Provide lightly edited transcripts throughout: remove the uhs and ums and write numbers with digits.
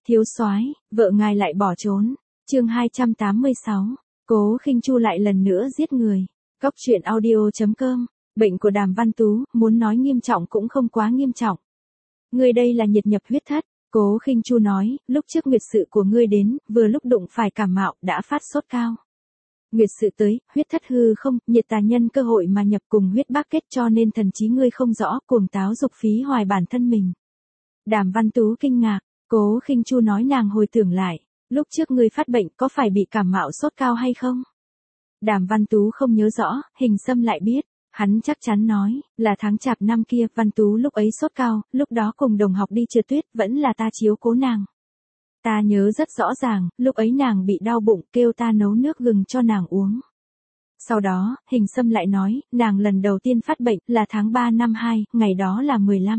Thiếu soái, vợ ngài lại bỏ trốn. Chương 286. Cố Khinh Chu lại lần nữa giết người. Cóc truyện audio.com. Bệnh của Đàm Văn Tú, muốn nói nghiêm trọng cũng không quá nghiêm trọng. Ngươi đây là nhiệt nhập huyết thất. Cố Khinh Chu nói, lúc trước nguyệt sự của ngươi đến, vừa lúc đụng phải cảm mạo, đã phát sốt cao. Nguyệt sự tới, huyết thất hư không, nhiệt tà nhân cơ hội mà nhập cùng huyết bác kết, cho nên thần trí ngươi không rõ, cuồng táo dục phí hoài bản thân mình. Đàm Văn Tú kinh ngạc. Cố Khinh Chu nói nàng hồi tưởng lại, lúc trước ngươi phát bệnh có phải bị cảm mạo sốt cao hay không? Đàm Văn Tú không nhớ rõ, Hình Sâm lại biết, hắn chắc chắn nói, là tháng chạp năm kia, Văn Tú lúc ấy sốt cao, lúc đó cùng đồng học đi trượt tuyết, vẫn là ta chiếu cố nàng. Ta nhớ rất rõ ràng, lúc ấy nàng bị đau bụng, kêu ta nấu nước gừng cho nàng uống. Sau đó, Hình Sâm lại nói, nàng lần đầu tiên phát bệnh là tháng 3 năm 2, ngày đó là 15.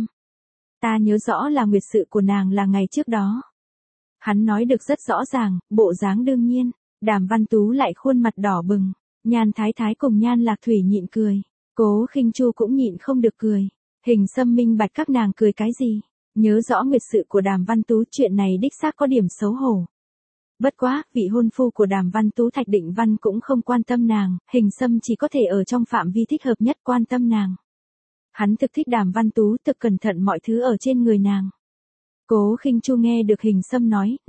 Ta nhớ rõ là nguyệt sự của nàng là ngày trước đó. Hắn nói được rất rõ ràng, bộ dáng đương nhiên. Đàm Văn Tú lại khuôn mặt đỏ bừng. Nhan Thái Thái cùng Nhan Lạc Thủy nhịn cười. Cố Khinh Chu cũng nhịn không được cười. Hình Sâm minh bạch các nàng cười cái gì. Nhớ rõ nguyệt sự của Đàm Văn Tú, chuyện này đích xác có điểm xấu hổ. Bất quá, vị hôn phu của Đàm Văn Tú Thạch Định Văn cũng không quan tâm nàng. Hình Sâm chỉ có thể ở trong phạm vi thích hợp nhất quan tâm nàng. Hắn thực thích Đàm Văn Tú, thực cẩn thận mọi thứ ở trên người nàng. Cố Khinh Chu nghe được Hình Sâm nói,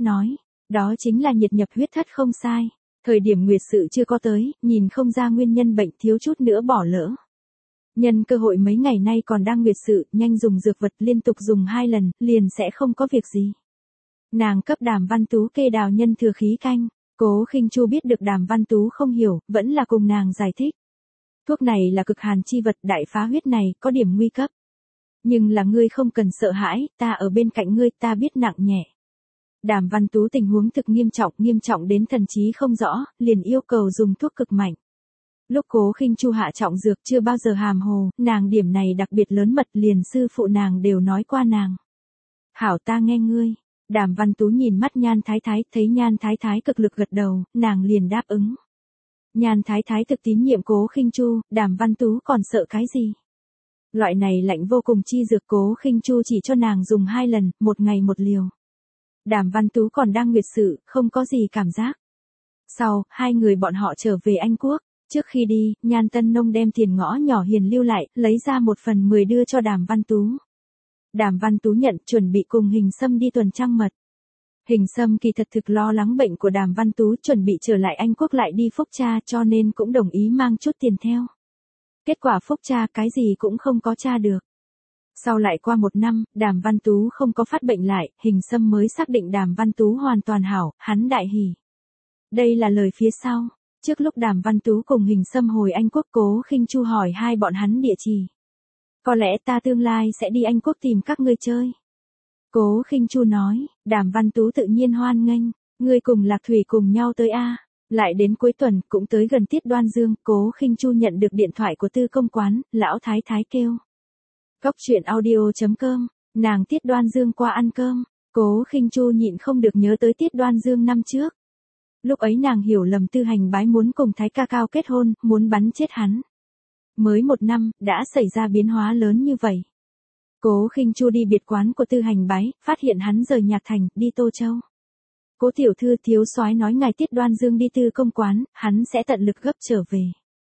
đó chính là nhiệt nhập huyết thất không sai. Thời điểm nguyệt sự chưa có tới, nhìn không ra nguyên nhân bệnh, thiếu chút nữa bỏ lỡ. Nhân cơ hội mấy ngày nay còn đang nguyệt sự, nhanh dùng dược vật, liên tục dùng 2 lần, liền sẽ không có việc gì. Nàng cấp Đàm Văn Tú kê đào nhân thừa khí canh. Cố Khinh Chu biết được Đàm Văn Tú không hiểu, vẫn là cùng nàng giải thích. Thuốc này là cực hàn chi vật, đại phá huyết này, có điểm nguy cấp. Nhưng là ngươi không cần sợ hãi, ta ở bên cạnh ngươi, ta biết nặng nhẹ. Đàm Văn Tú tình huống thực nghiêm trọng đến thần trí không rõ, liền yêu cầu dùng thuốc cực mạnh. Lúc Cố Khinh Chu hạ trọng dược chưa bao giờ hàm hồ, nàng điểm này đặc biệt lớn mật, liền sư phụ nàng đều nói qua nàng. Hảo, ta nghe ngươi. Đàm Văn Tú nhìn mắt Nhan Thái Thái, thấy Nhan Thái Thái cực lực gật đầu, nàng liền đáp ứng. Nhan Thái Thái thực tín nhiệm Cố Khinh Chu, Đàm Văn Tú còn sợ cái gì? Loại này lạnh vô cùng chi dược Cố Khinh Chu chỉ cho nàng dùng 2 lần, 1 ngày 1 liều. Đàm Văn Tú còn đang nguyệt sự, không có gì cảm giác. Sau, 2 người bọn họ trở về Anh Quốc. Trước khi đi, Nhan Tân Nông đem tiền ngõ nhỏ Hiền lưu lại, lấy ra 1/10 đưa cho Đàm Văn Tú. Đàm Văn Tú nhận, chuẩn bị cùng Hình Sâm đi tuần trăng mật. Hình Sâm kỳ thật thực lo lắng bệnh của Đàm Văn Tú, chuẩn bị trở lại Anh Quốc lại đi phúc tra, cho nên cũng đồng ý mang chút tiền theo. Kết quả phúc tra cái gì cũng không có tra được. Sau lại qua 1 năm, Đàm Văn Tú không có phát bệnh lại, Hình Sâm mới xác định Đàm Văn Tú hoàn toàn hảo, hắn đại hỉ. Đây là lời phía sau. Trước lúc Đàm Văn Tú cùng Hình Sâm hồi Anh Quốc, Cố Khinh Chu hỏi hai bọn hắn địa chỉ. Có lẽ ta tương lai sẽ đi Anh Quốc tìm các ngươi chơi. Cố Khinh Chu nói, Đàm Văn Tú tự nhiên hoan nghênh, ngươi cùng Lạc Thủy cùng nhau tới a. Lại đến cuối tuần, cũng tới gần tiết Đoan Dương, Cố Khinh Chu nhận được điện thoại của Tư Công Quán, lão thái thái kêu. Cóc truyện audio.com, nàng tiết Đoan Dương qua ăn cơm, Cố Khinh Chu nhịn không được nhớ tới tiết Đoan Dương năm trước. Lúc ấy nàng hiểu lầm Tư Hành Bái muốn cùng Thái Ca Cao kết hôn, muốn bắn chết hắn. Mới 1 năm, đã xảy ra biến hóa lớn như vậy. Cố Khinh Chu đi biệt quán của Tư Hành Bái, phát hiện hắn rời Nhạc Thành, đi Tô Châu. Cố tiểu thư, thiếu soái nói ngài tiết Đoan Dương đi Tư Công Quán, hắn sẽ tận lực gấp trở về.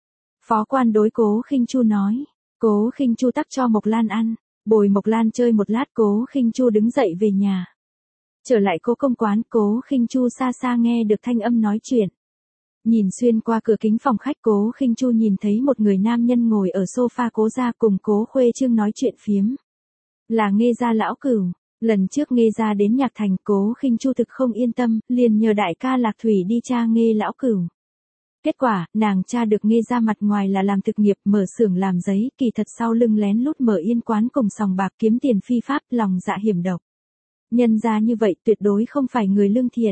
Phó quan đối Cố Khinh Chu nói. Cố Khinh Chu tắc cho Mộc Lan ăn, bồi Mộc Lan chơi một lát, Cố Khinh Chu đứng dậy về nhà. Trở lại Cố Công Quán, Cố Khinh Chu xa xa nghe được thanh âm nói chuyện. Nhìn xuyên qua cửa kính phòng khách, Cố Khinh Chu nhìn thấy một người nam nhân ngồi ở sofa Cố gia cùng Cố Khuê Trương nói chuyện phiếm. Là Nghê gia lão cửu. Lần trước Nghê gia đến Nhạc Thành, Cố Khinh Chu thực không yên tâm, liền nhờ đại ca Lạc Thủy đi tra Nghê lão cửu. Kết quả, nàng tra được Nghê gia mặt ngoài là làm thực nghiệp, mở xưởng làm giấy, kỳ thật sau lưng lén lút mở yên quán cùng sòng bạc kiếm tiền phi pháp, lòng dạ hiểm độc. Nhân gia như vậy tuyệt đối không phải người lương thiện.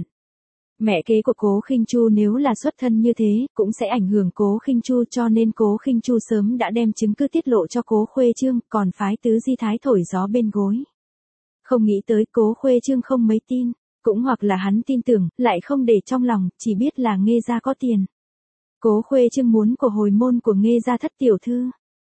Mẹ kế của Cố Khinh Chu nếu là xuất thân như thế, cũng sẽ ảnh hưởng Cố Khinh Chu, cho nên Cố Khinh Chu sớm đã đem chứng cứ tiết lộ cho Cố Khuê Trương, còn phái Tứ Di Thái thổi gió bên gối. Không nghĩ tới Cố Khuê Trương không mấy tin, cũng hoặc là hắn tin tưởng, lại không để trong lòng, chỉ biết là Nghê gia có tiền. Cố Khuê Trương muốn của hồi môn của Nghê gia thất tiểu thư.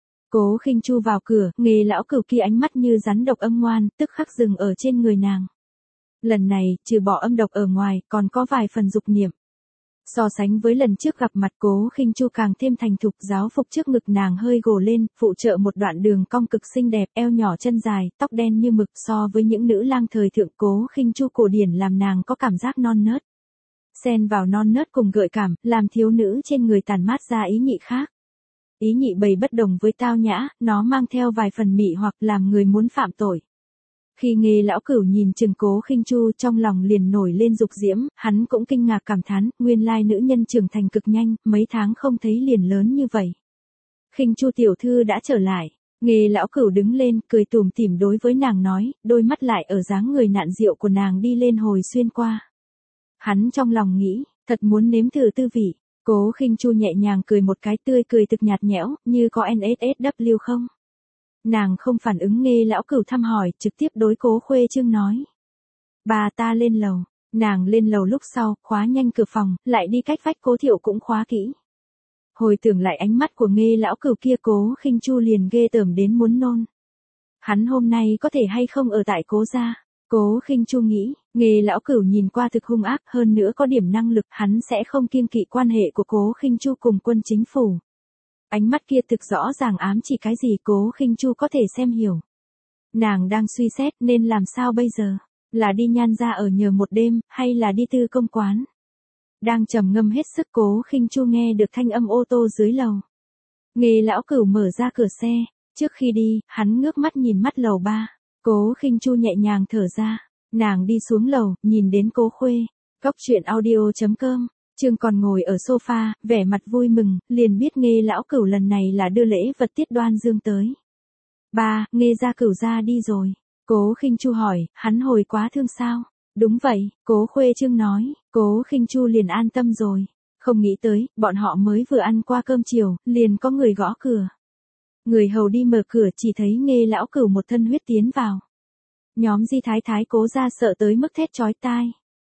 Cố Khinh Chu vào cửa, Nghê lão cửu kia ánh mắt như rắn độc âm ngoan, tức khắc dừng ở trên người nàng. Lần này, trừ bỏ âm độc ở ngoài, còn có vài phần dục niệm. So sánh với lần trước gặp mặt Cố Khinh Chu càng thêm thành thục, giáo phục trước ngực nàng hơi gồ lên, phụ trợ một đoạn đường cong cực xinh đẹp, eo nhỏ chân dài, tóc đen như mực, so với những nữ lang thời thượng Cố Khinh Chu cổ điển làm nàng có cảm giác non nớt. Xen vào non nớt cùng gợi cảm, làm thiếu nữ trên người tàn mát ra ý nhị khác. Ý nhị bầy bất đồng với tao nhã, nó mang theo vài phần mị hoặc làm người muốn phạm tội. Khi Nghê lão cửu nhìn chừng Cố Khinh Chu trong lòng liền nổi lên dục diễm, hắn cũng kinh ngạc cảm thán, nguyên lai nữ nhân trưởng thành cực nhanh, mấy tháng không thấy liền lớn như vậy. Khinh Chu tiểu thư đã trở lại. Nghê lão cửu đứng lên, cười tủm tỉm đối với nàng nói, đôi mắt lại ở dáng người nạn rượu của nàng đi lên hồi xuyên qua. Hắn trong lòng nghĩ, thật muốn nếm thử tư vị. Cố Khinh Chu nhẹ nhàng cười một cái, tươi cười thực nhạt nhẽo, như có NSFW không? Nàng không phản ứng Nghê lão cửu thăm hỏi, trực tiếp đối Cố Khuê Trương nói. Bà ta lên lầu. Nàng lên lầu lúc sau, khóa nhanh cửa phòng, lại đi cách vách Cố Thiệu cũng khóa kỹ. Hồi tưởng lại ánh mắt của Nghê lão cửu kia, Cố Khinh Chu liền ghê tởm đến muốn nôn. Hắn hôm nay có thể hay không ở tại Cố gia? Cố Khinh Chu nghĩ, Nghê lão cửu nhìn qua thực hung ác, hơn nữa có điểm năng lực, hắn sẽ không kiêng kỵ quan hệ của Cố Khinh Chu cùng quân chính phủ. Ánh mắt kia thực rõ ràng ám chỉ cái gì Cố Khinh Chu có thể xem hiểu. Nàng đang suy xét nên làm sao bây giờ, là đi Nhan gia ở nhờ một đêm, hay là đi Tư Công quán. Đang trầm ngâm hết sức, Cố Khinh Chu nghe được thanh âm ô tô dưới lầu. Nghê lão cửu mở ra cửa xe, trước khi đi, hắn ngước mắt nhìn mắt lầu 3. Cố Khinh Chu nhẹ nhàng thở ra, nàng đi xuống lầu, nhìn đến Cố Khuê. Góc truyện audio.com, Trương còn ngồi ở sofa, vẻ mặt vui mừng, liền biết Nghê lão cửu lần này là đưa lễ vật Tiết Đoan Dương tới. Ba, Nghê gia cửu gia đi rồi. Cố Khinh Chu hỏi, hắn hồi quá thương sao? Đúng vậy, Cố Khuê Trương nói. Cố Khinh Chu liền an tâm rồi. Không nghĩ tới, bọn họ mới vừa ăn qua cơm chiều, liền có người gõ cửa. Người hầu đi mở cửa, chỉ thấy Nghê lão cửu một thân huyết tiến vào. Nhóm Di Thái Thái Cố gia sợ tới mức thét chói tai.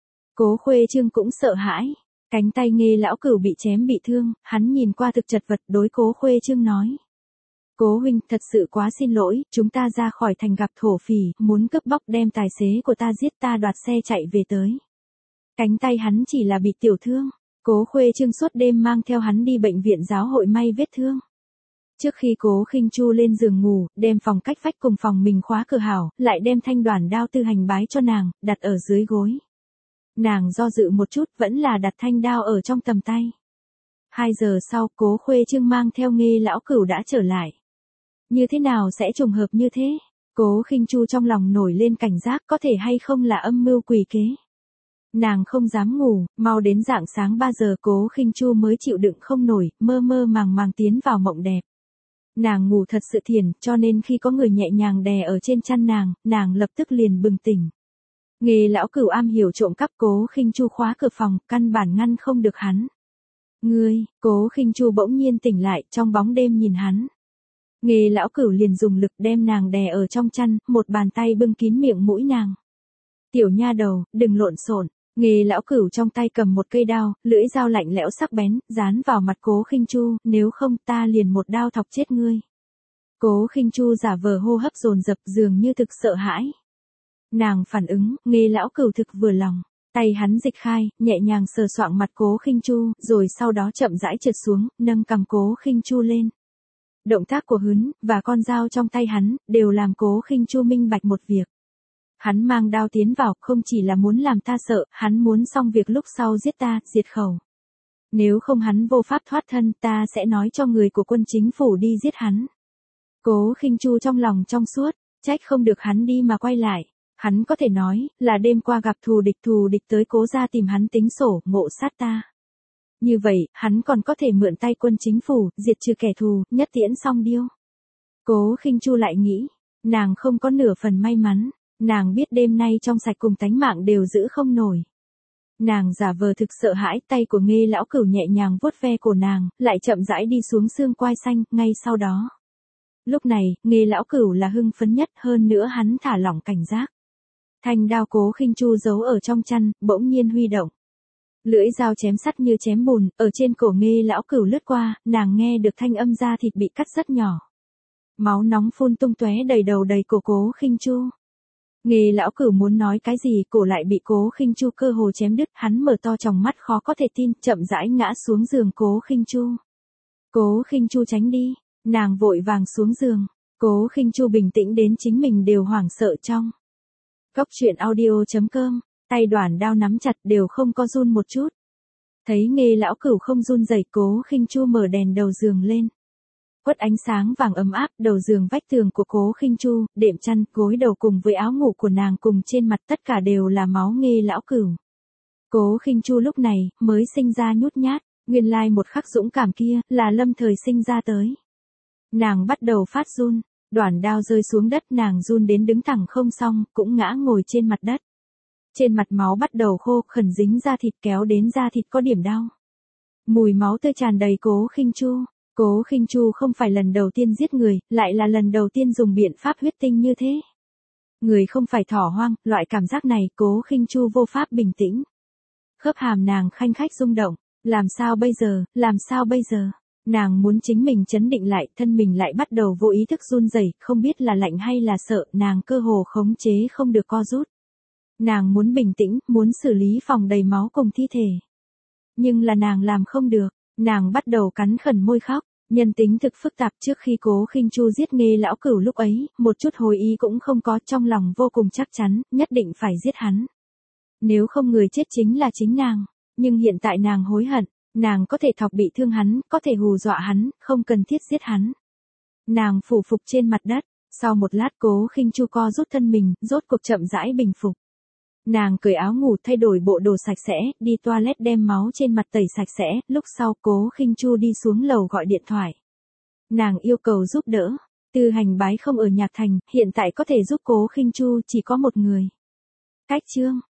Cố Khuê Trương cũng sợ hãi. Cánh tay Nghê lão cửu bị chém bị thương, hắn nhìn qua thực chật vật, đối Cố Khuê Trương nói. Cố huynh, thật sự quá xin lỗi, chúng ta ra khỏi thành gặp thổ phỉ, muốn cướp bóc đem tài xế của ta giết, ta đoạt xe chạy về tới. Cánh tay hắn chỉ là bị tiểu thương. Cố Khuê Trương suốt đêm mang theo hắn đi bệnh viện giáo hội may vết thương. Trước khi Cố Khinh Chu lên giường ngủ, đem phòng cách vách cùng phòng mình khóa cửa hảo, lại đem thanh đoản đao tư hành bái cho nàng, đặt ở dưới gối. Nàng do dự một chút, vẫn là đặt thanh đao ở trong tầm tay. 2 giờ sau, Cố Khuê Trương mang theo Nghê lão cửu đã trở lại. Như thế nào sẽ trùng hợp như thế? Cố Khinh Chu trong lòng nổi lên cảnh giác, có thể hay không là âm mưu quỷ kế. Nàng không dám ngủ, mau đến rạng sáng 3 giờ Cố Khinh Chu mới chịu đựng không nổi, mơ mơ màng màng tiến vào mộng đẹp. Nàng ngủ thật sự thiền, cho nên khi có người nhẹ nhàng đè ở trên chăn nàng lập tức liền bừng tỉnh. Nghê lão cửu am hiểu trộm cắp, Cố Khinh Chu khóa cửa phòng, căn bản ngăn không được hắn. Ngươi, Cố Khinh Chu bỗng nhiên tỉnh lại, trong bóng đêm nhìn hắn. Nghê lão cửu liền dùng lực đem nàng đè ở trong chăn, một bàn tay bưng kín miệng mũi nàng. Tiểu nha đầu, đừng lộn xộn. Nghê lão cửu trong tay cầm một cây đao, lưỡi dao lạnh lẽo sắc bén, dán vào mặt Cố Khinh Chu, nếu không ta liền một đao thọc chết ngươi. Cố Khinh Chu giả vờ hô hấp dồn dập, dường như thực sợ hãi. Nàng phản ứng, Nghê lão cửu thực vừa lòng, tay hắn dịch khai, nhẹ nhàng sờ soạng mặt Cố Khinh Chu, rồi sau đó chậm rãi trượt xuống, nâng cằm Cố Khinh Chu lên. Động tác của hắn và con dao trong tay hắn đều làm Cố Khinh Chu minh bạch một việc. Hắn mang đao tiến vào không chỉ là muốn làm ta sợ, hắn muốn xong việc lúc sau giết ta, diệt khẩu. Nếu không hắn vô pháp thoát thân, ta sẽ nói cho người của quân chính phủ đi giết hắn. Cố Khinh Chu trong lòng trong suốt, trách không được hắn đi mà quay lại. Hắn có thể nói là đêm qua gặp thù địch tới Cố gia tìm hắn tính sổ, ngộ sát ta. Như vậy, hắn còn có thể mượn tay quân chính phủ, diệt trừ kẻ thù, nhất tiễn song điêu. Cố Khinh Chu lại nghĩ, nàng không có nửa phần may mắn, nàng biết đêm nay trong sạch cùng tánh mạng đều giữ không nổi. Nàng giả vờ thực sợ hãi, tay của Nghê lão cửu nhẹ nhàng vuốt ve cổ nàng, lại chậm rãi đi xuống xương quai xanh, ngay sau đó. Lúc này, Nghê lão cửu là hưng phấn nhất, hơn nữa hắn thả lỏng cảnh giác. Thanh đao Cố Khinh Chu giấu ở trong chăn, bỗng nhiên huy động. Lưỡi dao chém sắt như chém bùn, ở trên cổ Nghê lão cửu lướt qua, nàng nghe được thanh âm da thịt bị cắt rất nhỏ. Máu nóng phun tung tóe đầy đầu đầy cổ Cố Khinh Chu. Nghê lão cửu muốn nói cái gì, cổ lại bị Cố Khinh Chu cơ hồ chém đứt, hắn mở to tròng mắt khó có thể tin, chậm rãi ngã xuống giường Cố Khinh Chu. Cố Khinh Chu tránh đi, nàng vội vàng xuống giường. Cố Khinh Chu bình tĩnh đến chính mình đều hoảng sợ trong. Cốc truyện audio.com, tay Đoản Đao nắm chặt đều không có run một chút. Thấy Nghê lão cửu không run rẩy, Cố Khinh Chu mở đèn đầu giường lên. Quất ánh sáng vàng ấm áp, đầu giường vách tường của Cố Khinh Chu, đệm chăn, gối đầu cùng với áo ngủ của nàng cùng trên mặt tất cả đều là máu Nghê lão cửu. Cố Khinh Chu lúc này mới sinh ra nhút nhát, nguyên lai một khắc dũng cảm kia là lâm thời sinh ra tới. Nàng bắt đầu phát run, Đoản Đao rơi xuống đất, nàng run đến đứng thẳng không xong, cũng ngã ngồi trên mặt đất. Trên mặt máu bắt đầu khô, khẩn dính da thịt, kéo đến da thịt có điểm đau. Mùi máu tươi tràn đầy Cố Khinh Chu. Cố Khinh Chu không phải lần đầu tiên giết người, lại là lần đầu tiên dùng biện pháp huyết tinh như thế. Người không phải thỏ hoang, loại cảm giác này Cố Khinh Chu vô pháp bình tĩnh. Khớp hàm nàng khanh khách rung động, làm sao bây giờ, làm sao bây giờ? Nàng muốn chính mình trấn định lại, thân mình lại bắt đầu vô ý thức run rẩy, không biết là lạnh hay là sợ, nàng cơ hồ khống chế không được co rút. Nàng muốn bình tĩnh, muốn xử lý phòng đầy máu cùng thi thể. Nhưng là nàng làm không được, nàng bắt đầu cắn khẩn môi khóc. Nhân tính thực phức tạp, trước khi Cố Khinh Chu giết Nghê lão cửu lúc ấy, một chút hồi ý cũng không có, trong lòng vô cùng chắc chắn, nhất định phải giết hắn. Nếu không người chết chính là chính nàng. Nhưng hiện tại nàng hối hận, nàng có thể thọc bị thương hắn, có thể hù dọa hắn, không cần thiết giết hắn. Nàng phủ phục trên mặt đất, sau một lát Cố Khinh Chu co rút thân mình, rốt cuộc chậm rãi bình phục. Nàng cởi áo ngủ, thay đổi bộ đồ sạch sẽ, đi toilet đem máu trên mặt tẩy sạch sẽ, lúc sau Cố Khinh Chu đi xuống lầu gọi điện thoại. Nàng yêu cầu giúp đỡ, Tư Hành Bái không ở Nhạc Thành, hiện tại có thể giúp Cố Khinh Chu chỉ có một người. Cách Chương